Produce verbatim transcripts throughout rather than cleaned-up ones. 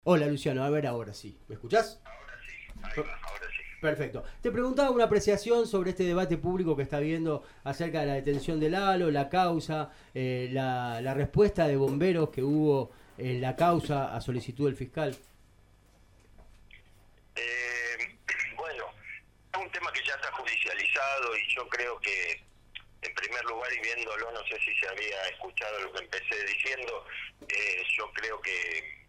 Hola Luciano, a ver ahora sí. ¿Me escuchás? Ahora sí, ahí va, ahora sí. Perfecto. Te preguntaba una apreciación sobre este debate público que está habiendo acerca de la detención de Lalo, la causa, eh, la, la respuesta de bomberos que hubo en la causa a solicitud del fiscal. Eh, bueno, es un tema que ya está judicializado y yo creo que, en primer lugar, y viéndolo, no sé si se había escuchado lo que empecé diciendo, eh, yo creo que,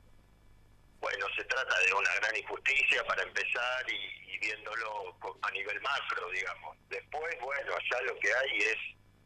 bueno, se trata de una gran injusticia para empezar y, y viéndolo a nivel macro, digamos. Después, bueno, ya lo que hay es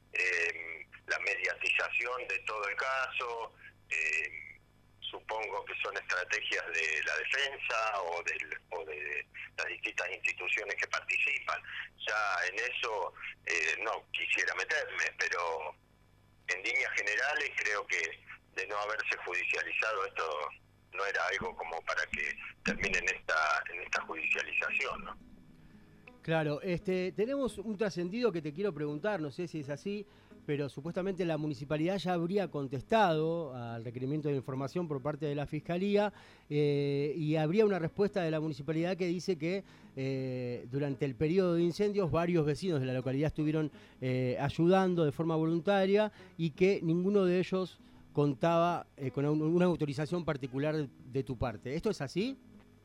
eh, la mediatización de todo el caso. Eh, supongo que son estrategias de la defensa o, del, o de las distintas instituciones que participan. Ya en eso eh, no quisiera meterme, pero en líneas generales creo que de no haberse judicializado esto no era algo como para que termine en esta, en esta judicialización, ¿no? Claro, este, tenemos un trascendido que te quiero preguntar, no sé si es así, pero supuestamente la municipalidad ya habría contestado al requerimiento de información por parte de la Fiscalía eh, y habría una respuesta de la municipalidad que dice que eh, durante el periodo de incendios varios vecinos de la localidad estuvieron eh, ayudando de forma voluntaria y que ninguno de ellos contaba eh, con una autorización particular de tu parte. ¿Esto es así?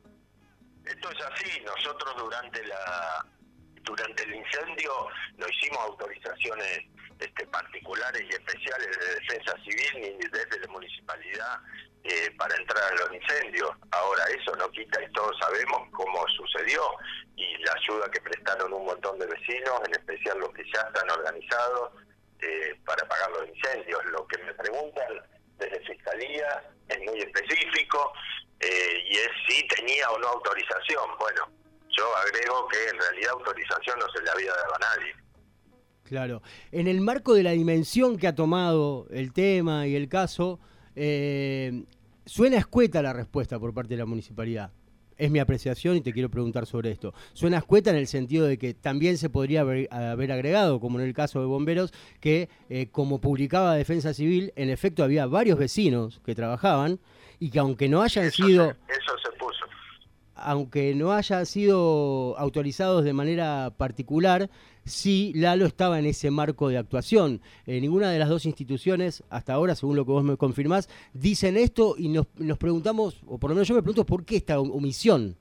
Esto es así. Nosotros durante la durante el incendio no hicimos autorizaciones este, particulares y especiales de defensa civil ni desde la municipalidad eh, para entrar a los incendios. Ahora, eso no quita, y todos sabemos cómo sucedió, y la ayuda que prestaron un montón de vecinos, en especial los que ya están organizados eh, para pagar los incendios. Lo que me preguntan desde Fiscalía es muy específico, eh, y es si tenía o no autorización. Bueno, yo agrego que en realidad autorización no se le había dado a nadie. Claro. En el marco de la dimensión que ha tomado el tema y el caso, eh, suena escueta la respuesta por parte de la municipalidad. Es mi apreciación y te quiero preguntar sobre esto. Suena escueta en el sentido de que también se podría haber, haber agregado, como en el caso de bomberos, que eh, como publicaba Defensa Civil, en efecto había varios vecinos que trabajaban y que aunque no hayan Eso sido... se, eso se puso. aunque no hayan sido autorizados de manera particular, sí Lalo estaba en ese marco de actuación. Eh, ninguna de las dos instituciones, hasta ahora, según lo que vos me confirmás, dicen esto y nos, nos preguntamos, o por lo menos yo me pregunto, ¿por qué esta omisión?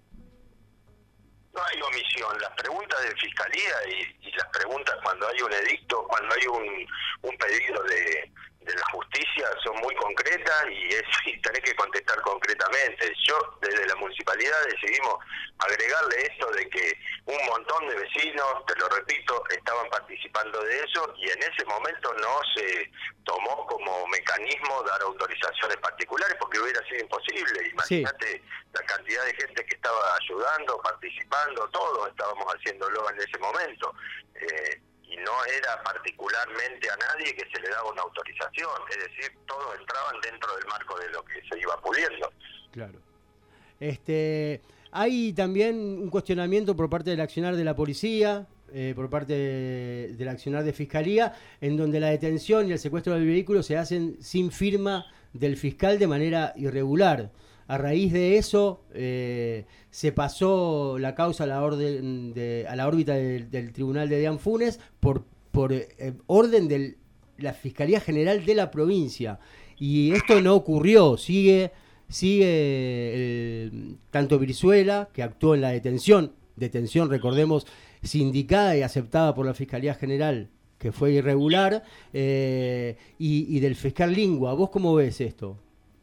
No hay omisión. Las preguntas de Fiscalía y, y las preguntas cuando hay un edicto, cuando hay un, un pedido de, de la justicia son muy concretas y, es, y tenés que contestar concretamente. Yo desde la municipalidad decidimos agregarle esto de que un montón de vecinos, te lo repito, estaban participando de eso, y en ese momento no se tomó como mecanismo dar autorizaciones particulares porque hubiera sido imposible. Imagínate sí. La cantidad de gente que estaba ayudando, participando, todos estábamos haciéndolo en ese momento. Eh, y no era particularmente a nadie que se le daba una autorización, es decir, todos entraban dentro del marco de lo que se iba pudiendo. Claro. Este, hay también un cuestionamiento por parte del accionar de la policía, eh, por parte de, del accionar de Fiscalía, en donde la detención y el secuestro del vehículo se hacen sin firma del fiscal de manera irregular. A raíz de eso eh, se pasó la causa a la, orden de, a la órbita del, del Tribunal de Dean Funes por, por eh, orden de la Fiscalía General de la provincia. Y esto no ocurrió, sigue, sigue el, tanto Brizuela, que actuó en la detención, detención, recordemos, sindicada y aceptada por la Fiscalía General, que fue irregular, eh, y, y del fiscal Lingua. ¿Vos cómo ves esto?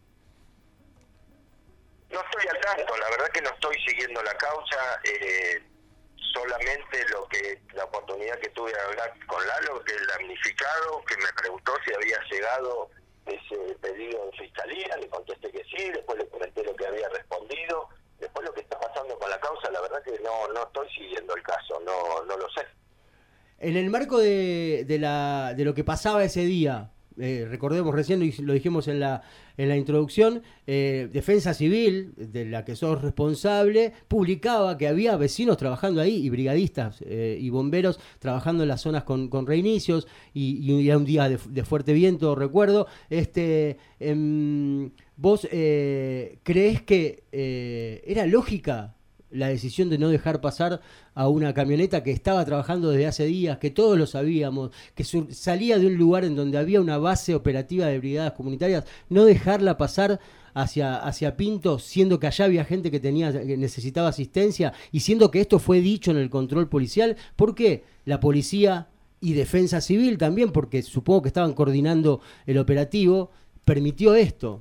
No estoy al tanto, la verdad que no estoy siguiendo la causa, eh, solamente lo que la oportunidad que tuve de hablar con Lalo, que es el damnificado, que me preguntó si había llegado ese pedido de Fiscalía, le contesté que sí, después le comenté lo que había respondido, después lo que está pasando con la causa, la verdad que no, no estoy siguiendo el caso, no, no lo sé. En el marco de, de, la, de lo que pasaba ese día, eh, recordemos recién, lo dijimos en la, en la introducción, eh, Defensa Civil, de la que sos responsable, publicaba que había vecinos trabajando ahí y brigadistas eh, y bomberos trabajando en las zonas con, con reinicios y, y era un día de, de fuerte viento, recuerdo. Este, eh, ¿Vos eh, creés que eh, era lógica la decisión de no dejar pasar a una camioneta que estaba trabajando desde hace días, que todos lo sabíamos, que sur- salía de un lugar en donde había una base operativa de brigadas comunitarias, no dejarla pasar hacia, hacia Pinto, siendo que allá había gente que tenía, que necesitaba asistencia, y siendo que esto fue dicho en el control policial? ¿Por qué la policía y Defensa Civil también, porque supongo que estaban coordinando el operativo, permitió esto?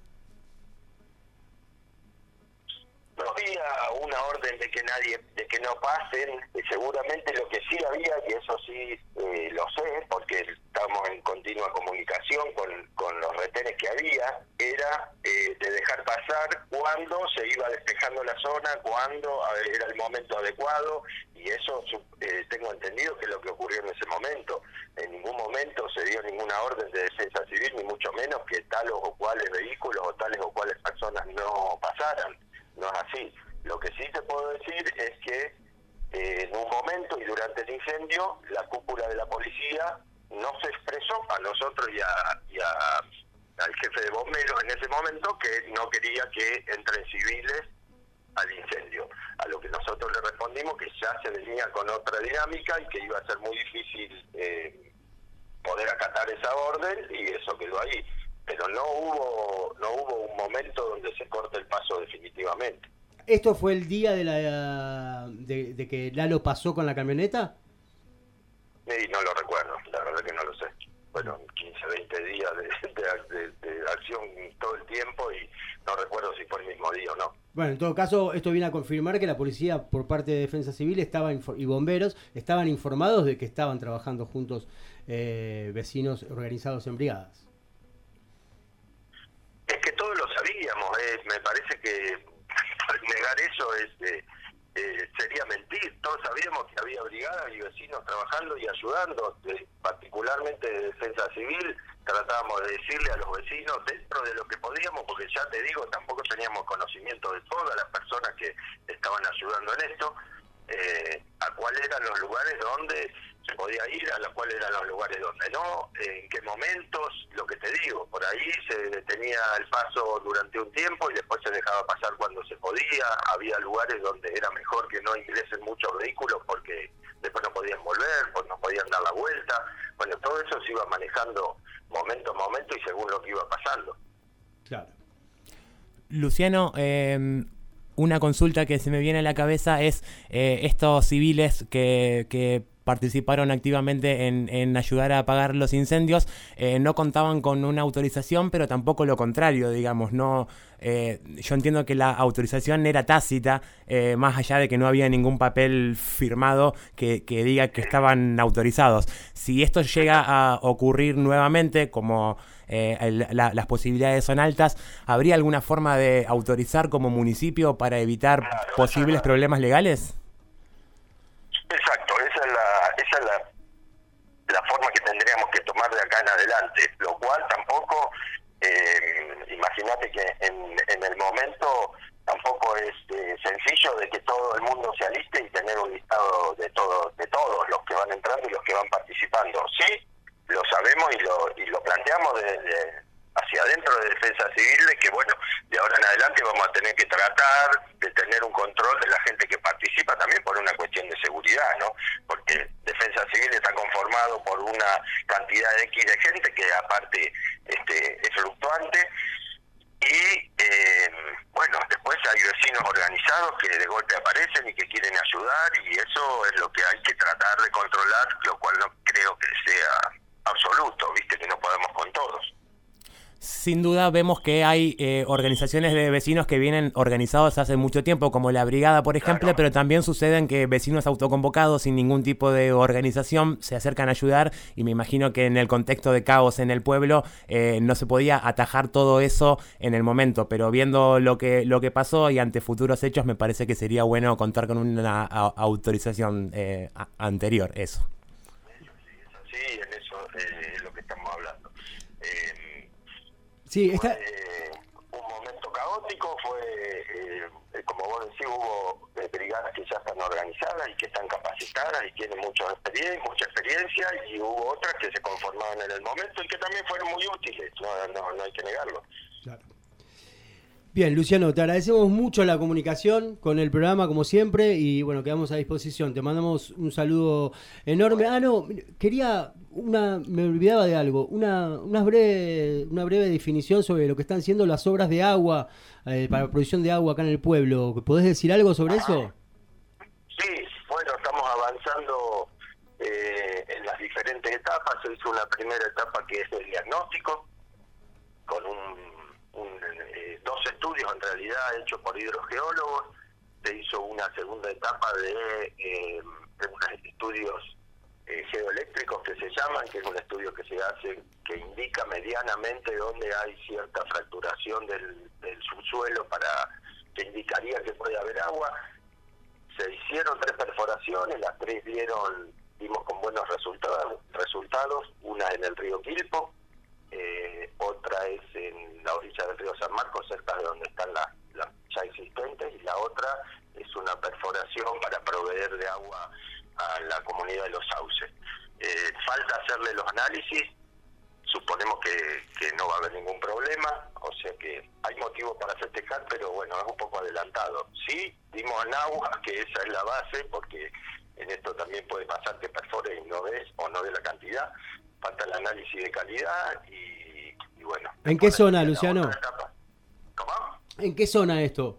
No había una orden de que nadie, de que no pasen. Seguramente lo que sí había, y eso sí eh, lo sé, porque estamos en continua comunicación con, con los retenes que había, era eh, de dejar pasar cuando se iba despejando la zona, cuando era el momento adecuado, y eso eh, tengo entendido que es lo que ocurrió en ese momento. En ningún momento se dio ninguna orden de Defensa Civil, ni mucho menos que tales o cuales vehículos o tales o cuales personas no pasaran. No es así. Lo que sí te puedo decir es que eh, en un momento y durante el incendio, la cúpula de la policía no se expresó a nosotros y, a, y a, al jefe de bomberos en ese momento que no quería que entren civiles al incendio. A lo que nosotros le respondimos que ya se venía con otra dinámica y que iba a ser muy difícil eh, poder acatar esa orden, y eso quedó ahí. Pero no hubo no hubo un momento donde se corte el paso definitivamente. ¿Esto fue el día de la de, de que Lalo pasó con la camioneta? Y no lo recuerdo, la verdad que no lo sé. Fueron quince, veinte días de, de, de, de acción todo el tiempo y no recuerdo si fue el mismo día o no. Bueno, en todo caso, esto viene a confirmar que la policía, por parte de Defensa Civil, estaba y bomberos estaban informados de que estaban trabajando juntos eh, vecinos organizados en brigadas. Es que todos lo sabíamos, eh, me parece que negar eso es eh, eh, sería mentir. Todos sabíamos que había brigadas y vecinos trabajando y ayudando, eh, particularmente de Defensa Civil. Tratábamos de decirle a los vecinos dentro de lo que podíamos, porque ya te digo, tampoco teníamos conocimiento de todas las personas que estaban ayudando en esto, eh, a cuáles eran los lugares donde se podía ir, a los cuales eran los lugares donde no, en qué momentos. Lo que te digo, por ahí se detenía el paso durante un tiempo y después se dejaba pasar cuando se podía. Había lugares donde era mejor que no ingresen muchos vehículos porque después no podían volver, pues no podían dar la vuelta. Bueno, todo eso se iba manejando momento a momento y según lo que iba pasando. Claro. Luciano, eh, una consulta que se me viene a la cabeza es eh, estos civiles que, que participaron activamente en, en ayudar a apagar los incendios, eh, no contaban con una autorización, pero tampoco lo contrario, digamos, no. Eh, yo entiendo que la autorización era tácita, eh, más allá de que no había ningún papel firmado que, que diga que estaban autorizados. Si esto llega a ocurrir nuevamente, como eh, el, la, las posibilidades son altas, ¿habría alguna forma de autorizar como municipio para evitar claro, posibles esa, problemas legales? Exacto, esa es la, esa es la, la forma que tendríamos que tomar de acá en adelante, lo cual tampoco... Eh, imagínate que en, en el momento tampoco es eh, sencillo de que todo el mundo se aliste y tener un listado de todos de todos los que van entrando y los que van participando. Sí, lo sabemos y lo y lo planteamos de, de hacia adentro de Defensa Civil, de que bueno, de ahora en adelante vamos a tener que tratar de tener un control de la gente que participa, también por una cuestión de seguridad, ¿no? Porque Defensa Civil está conformado por una cantidad de X de gente que aparte este es fluctuante y eh, bueno, después hay vecinos organizados que de golpe aparecen y que quieren ayudar, y eso es lo que hay que tratar de controlar, lo cual no creo que sea absoluto, viste que no podemos con todos. Sin duda vemos que hay eh, organizaciones de vecinos que vienen organizados hace mucho tiempo, como la Brigada, por ejemplo, claro. Pero también suceden que vecinos autoconvocados sin ningún tipo de organización se acercan a ayudar, y me imagino que en el contexto de caos en el pueblo eh, no se podía atajar todo eso en el momento, pero viendo lo que lo que pasó y ante futuros hechos me parece que sería bueno contar con una a, autorización eh, a, anterior, eso. Sí, en eso es eh, lo que estamos hablando. Sí, está... Fue un momento caótico, fue, eh, como vos decís, hubo eh, brigadas que ya están organizadas y que están capacitadas y tienen mucha experiencia, mucha experiencia, y hubo otras que se conformaban en el momento y que también fueron muy útiles, no, no, no hay que negarlo. Claro. Bien, Luciano, te agradecemos mucho la comunicación con el programa, como siempre, y bueno, quedamos a disposición. Te mandamos un saludo enorme. Ah, no, quería, una, me olvidaba de algo, una, una, breve, una breve definición sobre lo que están siendo las obras de agua, eh, para la producción de agua acá en el pueblo. ¿Podés decir algo sobre eso? Sí, bueno, estamos avanzando eh, en las diferentes etapas. Se hizo una primera etapa que es el diagnóstico, con un... Un, eh, dos estudios en realidad hechos por hidrogeólogos. Se hizo una segunda etapa de, eh, de unos estudios eh, geoeléctricos que se llaman, que es un estudio que se hace que indica medianamente dónde hay cierta fracturación del, del subsuelo, para que indicaría que puede haber agua. Se hicieron tres perforaciones, las tres dieron, dimos con buenos resultados, resultados, una en el río Quilpo, Eh, otra es en la orilla del río San Marcos, cerca de donde están las, las ya existentes, y la otra es una perforación para proveer de agua a la comunidad de los sauces. Eh, falta hacerle los análisis, suponemos que, que no va a haber ningún problema, o sea que hay motivo para festejar, pero bueno, es un poco adelantado. Sí, dimos en agua, que esa es la base, porque en esto también puede pasar que perfore y no ves, o no de la cantidad. Falta el análisis de calidad y, y bueno. ¿En qué zona, Luciano? ¿Cómo? ¿En qué zona esto?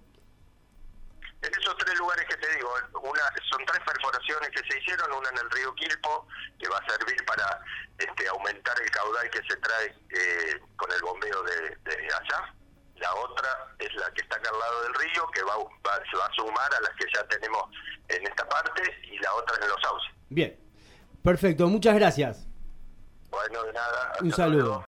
En esos tres lugares que te digo, una son tres perforaciones que se hicieron, una en el río Quilpo, que va a servir para este, aumentar el caudal que se trae eh, con el bombeo de, de allá. La otra es la que está acá al lado del río, que va, va, se va a sumar a las que ya tenemos en esta parte, y la otra en los sauces. Bien, perfecto, muchas gracias. Bueno, de nada. Un saludo.